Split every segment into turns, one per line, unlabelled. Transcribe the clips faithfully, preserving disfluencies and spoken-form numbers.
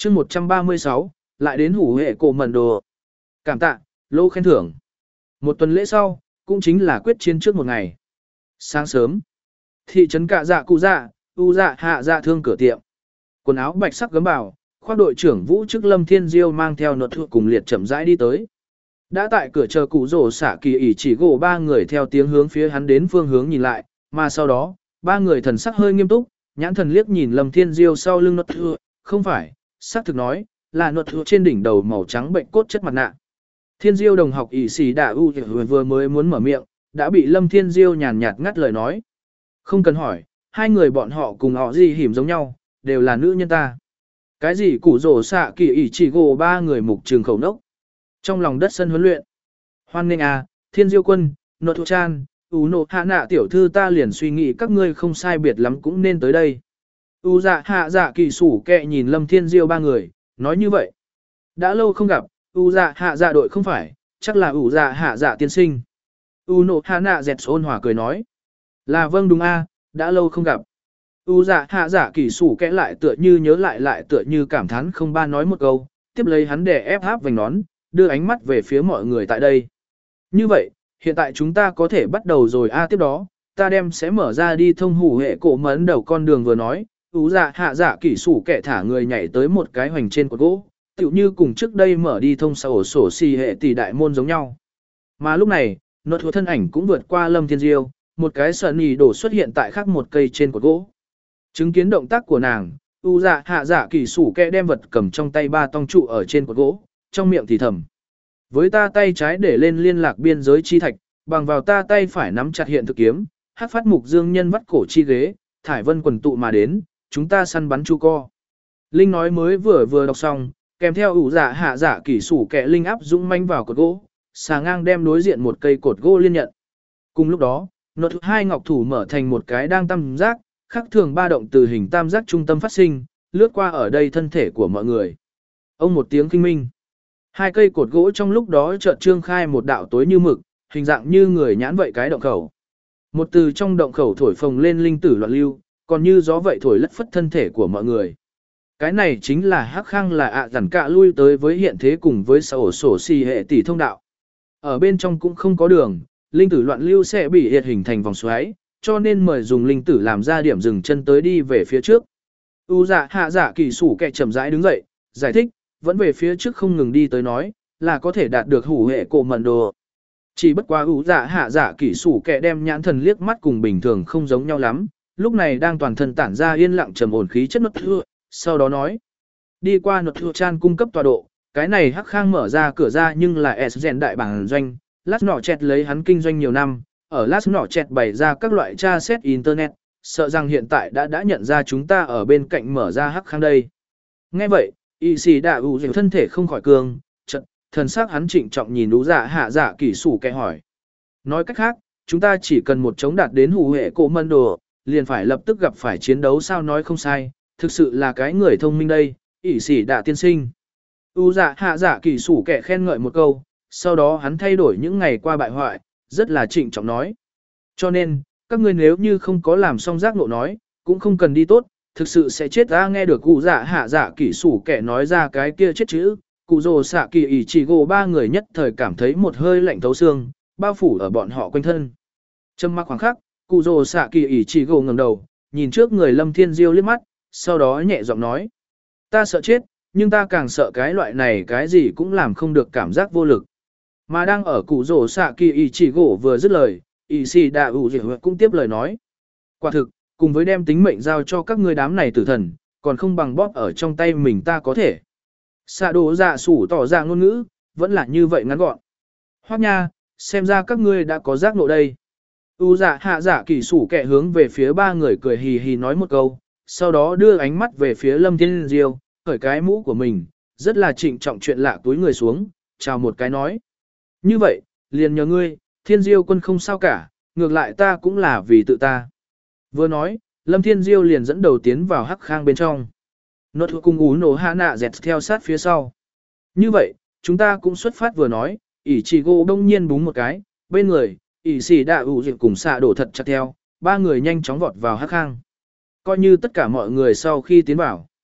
chương một trăm ba mươi sáu, lại đến hủ hệ cổ mẩn đồ. Cảm tạ, lô khen thưởng. Một tuần lễ sau, cũng chính là quyết chiến trước một ngày. Sáng sớm, thị trấn Cạ Dạ Cụ Dạ, U Dạ Hạ Dạ thương cửa tiệm. Quần áo bạch sắc gấm bảo, khoác đội trưởng Vũ chức Lâm Thiên Diêu mang theo nột thuộc cùng liệt chậm rãi đi tới. Đã tại cửa chờ cụ rổ xả kỳ ỉ chỉ gỗ ba người theo tiếng hướng phía hắn đến phương hướng nhìn lại, mà sau đó, ba người thần sắc hơi nghiêm túc, nhãn thần liếc nhìn Lâm Thiên Diêu sau lưng nột thuộc, không phải, xác thực nói, là nột thuộc trên đỉnh đầu màu trắng bệnh cốt chất mặt nạ. Thiên Diêu đồng học ỉ xì đạ u vừa mới muốn mở miệng, đã bị Lâm Thiên Diêu nhàn nhạt ngắt lời nói. Không cần hỏi, hai người bọn họ cùng họ gì hiểm giống nhau, đều là nữ nhân ta. Cái gì củ rổ xạ kỳ ỉ chỉ gỗ ba người mục trường khẩu nốc. Trong lòng đất sân huấn luyện. Hoan nghênh à, Thiên Diêu quân, nô thu chan, ú nộ hạ nạ tiểu thư ta liền suy nghĩ các ngươi không sai biệt lắm cũng nên tới đây. U dạ hạ dạ kỳ sủ kẹ nhìn Lâm Thiên Diêu ba người, nói như vậy. Đã lâu không gặp, U dạ hạ dạ đội không phải, chắc là U dạ hạ dạ tiên sinh. U nộ hạ nạ dẹt ôn hòa cười nói. Là vâng đúng a, đã lâu không gặp. U dạ hạ dạ kỳ sủ kẽ lại tựa như nhớ lại lại tựa như cảm thán không ba nói một câu, tiếp lấy hắn để ép áp vành nón, đưa ánh mắt về phía mọi người tại đây. Như vậy, hiện tại chúng ta có thể bắt đầu rồi a tiếp đó, ta đem sẽ mở ra đi thông hủ hệ cổ mấn đầu con đường vừa nói, U dạ hạ dạ kỳ sủ kẻ thả người nhảy tới một cái hoành trên cột gỗ, tựu như cùng trước đây mở đi thông sổ sổ xì hệ tỷ đại môn giống nhau. Mà lúc này, nốt hứa thân ảnh cũng vượt qua Lâm Thiên Diêu, một cái sợi nỉ đổ xuất hiện tại khác một cây trên cột gỗ. Chứng kiến động tác của nàng, U dạ hạ dạ kỳ sủ kẻ đem vật cầm trong tay ba tong trụ ở trên cột gỗ, trong miệng thì thầm. Với ta tay trái để lên liên lạc biên giới chi thạch, bằng vào ta tay phải nắm chặt hiện thực kiếm, hát phát mục dương nhân vắt cổ chi ghế, thải vân quần tụ mà đến, chúng ta săn bắn chu co. Linh nói mới vừa vừa đọc xong, kèm theo ủ dạ hạ dạ kỳ sủ kẻ linh áp dũng manh vào cột gỗ, xà ngang đem đối diện một cây cột gỗ liên nhận. Cùng lúc đó, nốt hai ngọc thủ mở thành một cái đang tam giác, khắc thường ba động từ hình tam giác trung tâm phát sinh, lướt qua ở đây thân thể của mọi người. Ông một tiếng kinh minh. Hai cây cột gỗ trong lúc đó chợt trương khai một đạo tối như mực, hình dạng như người nhãn vậy cái động khẩu. Một từ trong động khẩu thổi phồng lên linh tử loạn lưu, còn như gió vậy thổi lất phất thân thể của mọi người. Cái này chính là hắc khang là ạ à dằn cạ lui tới với hiện thế cùng với sổ sổ xì hệ tỷ thông đạo. Ở bên trong cũng không có đường, linh tử loạn lưu sẽ bị hiện hình thành vòng xoáy, cho nên mời dùng linh tử làm ra điểm dừng chân tới đi về phía trước. U dạ hạ dạ kỳ sủ kẹ chậm rãi đứng dậy, giải thích, vẫn về phía trước không ngừng đi tới nói, là có thể đạt được hủ hệ cổ mẩn đồ. Chỉ bất quá u dạ hạ dạ kỳ sủ kẹ đem nhãn thần liếc mắt cùng bình thường không giống nhau lắm, lúc này đang toàn thân tản ra yên lặng trầm ổn khí chất nốt thưa, sau đó nói, đi qua nốt thưa chan cung cấp tọa độ, cái này hắc khang mở ra cửa ra nhưng là S gen đại bản doanh, lát nọ chẹt lấy hắn kinh doanh nhiều năm, ở lát nọ chẹt bày ra các loại tra xét internet, sợ rằng hiện tại đã đã nhận ra chúng ta ở bên cạnh mở ra hắc khang đây. Nghe vậy, y sĩ đạ ủ dịu thân thể không khỏi cường, chật, thần sắc hắn trịnh trọng nhìn đú dạ hạ dạ kỳ sủ kẻ hỏi. Nói cách khác, chúng ta chỉ cần một chống đạt đến hủ hệ cổ mân đồ, liền phải lập tức gặp phải chiến đấu sao nói không sai, thực sự là cái người thông minh đây, y sĩ đạ tiên sinh. U dạ hạ dạ kỳ sủ kẻ khen ngợi một câu, sau đó hắn thay đổi những ngày qua bại hoại, rất là trịnh trọng nói. Cho nên, các ngươi nếu như không có làm xong giác ngộ nói, cũng không cần đi tốt, thực sự sẽ chết. Ta nghe được cụ dạ hạ dạ kỳ sủ kẻ nói ra cái kia chết chữ, cụ rồ xạ kỳ ỉ chỉ gồ ba người nhất thời cảm thấy một hơi lạnh thấu xương, bao phủ ở bọn họ quanh thân. Trầm mặc khoảng khắc, cụ rồ xạ kỳ ỉ chỉ gồ ngẩng đầu, nhìn trước người Lâm Thiên Diêu liếc mắt, sau đó nhẹ giọng nói. Ta sợ chết, nhưng ta càng sợ cái loại này cái gì cũng làm không được cảm giác vô lực. Mà đang ở cụ rồ xạ kỳ ỉ chỉ gồ vừa dứt lời, ỉ xì đạ ủ dịu cũng tiếp lời nói. Quả thực, cùng với đem tính mệnh giao cho các ngươi đám này tử thần, còn không bằng bóp ở trong tay mình ta có thể. Xạ đồ dạ sủ tỏ ra ngôn ngữ, vẫn là như vậy ngắn gọn. Hoác nha, xem ra các ngươi đã có giác ngộ đây. U dạ hạ dạ kỳ sủ kẹ hướng về phía ba người cười hì hì nói một câu, sau đó đưa ánh mắt về phía Lâm Thiên Diêu, khởi cái mũ của mình, rất là trịnh trọng chuyện lạ túi người xuống, chào một cái nói. Như vậy, liền nhờ ngươi, Thiên Diêu quân không sao cả, ngược lại ta cũng là vì tự ta. Vừa nói, Lâm Thiên Diêu liền dẫn đầu tiến vào hắc khang bên trong. Nốt cùng ú nổ hạ nạ dẹt theo sát phía sau. Như vậy, chúng ta cũng xuất phát vừa nói, ỉ chỉ gỗ đông nhiên búng một cái, bên người, ỉ xì đạ ủ dịp cùng xạ đổ thật chặt theo, ba người nhanh chóng vọt vào hắc khang. Coi như tất cả mọi người sau khi tiến vào.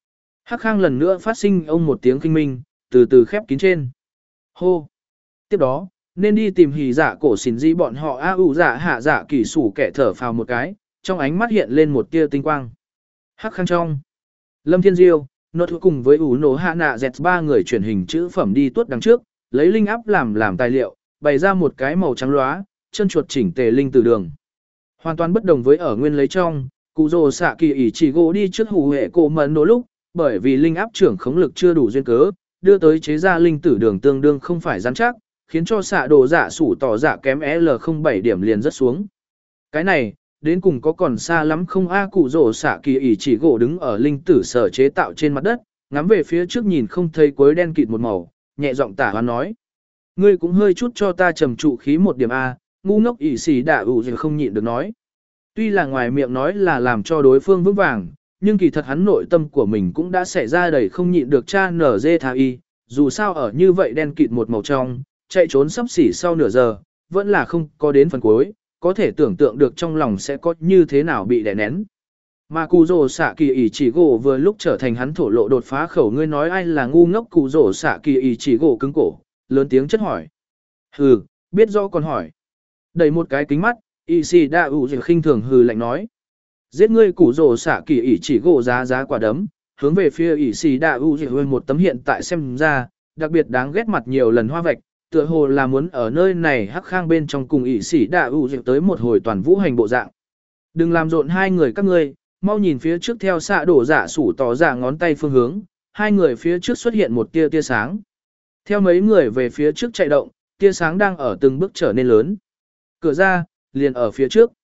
Hắc Khang lần nữa phát sinh ông một tiếng kinh minh, từ từ khép kín trên. Hô! Tiếp đó, nên đi tìm hỉ dạ cổ xỉn di bọn họ a u dạ hạ dạ kỳ sủ kẻ thở phào một cái, trong ánh mắt hiện lên một tia tinh quang. Hắc Khang trong. Lâm Thiên Diêu, Nốt cùng với ủ nổ hạ nạ dẹt ba người chuyển hình chữ phẩm đi tuốt đằng trước, lấy linh áp làm làm tài liệu, bày ra một cái màu trắng lóa, chân chuột chỉnh tề linh từ đường. Hoàn toàn bất đồng với ở nguyên lấy trong, cụ rồ xạ kỳ ỷ chỉ gỗ đi trước hủ hệ cổ mẫn nổ lúc, bởi vì linh áp trưởng khống lực chưa đủ duyên cớ, đưa tới chế ra linh tử đường tương đương không phải rắn chắc, khiến cho xạ đồ dạ sủ tỏ dạ kém L không bảy điểm liền rất xuống. Cái này, đến cùng có còn xa lắm không a cụ rồ xạ kỳ ỷ chỉ gỗ đứng ở linh tử sở chế tạo trên mặt đất, ngắm về phía trước nhìn không thấy cuối đen kịt một màu, nhẹ giọng tả hoán nói. Ngươi cũng hơi chút cho ta trầm trụ khí một điểm a, ngu ngốc ỷ xì đạ ủ gì không nhịn được nói. Tuy là ngoài miệng nói là làm cho đối phương vững vàng, nhưng kỳ thật hắn nội tâm của mình cũng đã xảy ra đầy không nhịn được cha nở dê tha y, dù sao ở như vậy đen kịt một màu trong, chạy trốn sắp xỉ sau nửa giờ, vẫn là không có đến phần cuối, có thể tưởng tượng được trong lòng sẽ có như thế nào bị đè nén. Mà cụ rồ xạ kỳ ỷ chỉ gỗ vừa lúc trở thành hắn thổ lộ đột phá khẩu, ngươi nói ai là ngu ngốc, cụ rồ xạ kỳ ỷ chỉ gỗ cứng cổ, lớn tiếng chất hỏi. Hừ, biết rõ còn hỏi. Đẩy một cái kính mắt, ỷ xì đa ủ gì khinh thường hừ lạnh nói. Giết ngươi cụ rồ xạ kỳ ỷ chỉ gỗ giá giá quả đấm, hướng về phía ỷ xì đa ủ gì hơi một tấm hiện tại xem ra, đặc biệt đáng ghét mặt nhiều lần hoa vạch, tựa hồ là muốn ở nơi này Hắc Khang bên trong cùng ỷ xì đa ủ gì tới một hồi toàn vũ hành bộ dạng. Đừng làm rộn hai người các ngươi, mau nhìn phía trước theo xạ đổ dạ sủ tỏ dạ ngón tay phương hướng, hai người phía trước xuất hiện một tia tia sáng. Theo mấy người về phía trước chạy động, tia sáng đang ở từng bước trở nên lớn. Cửa ra, liền ở phía trước.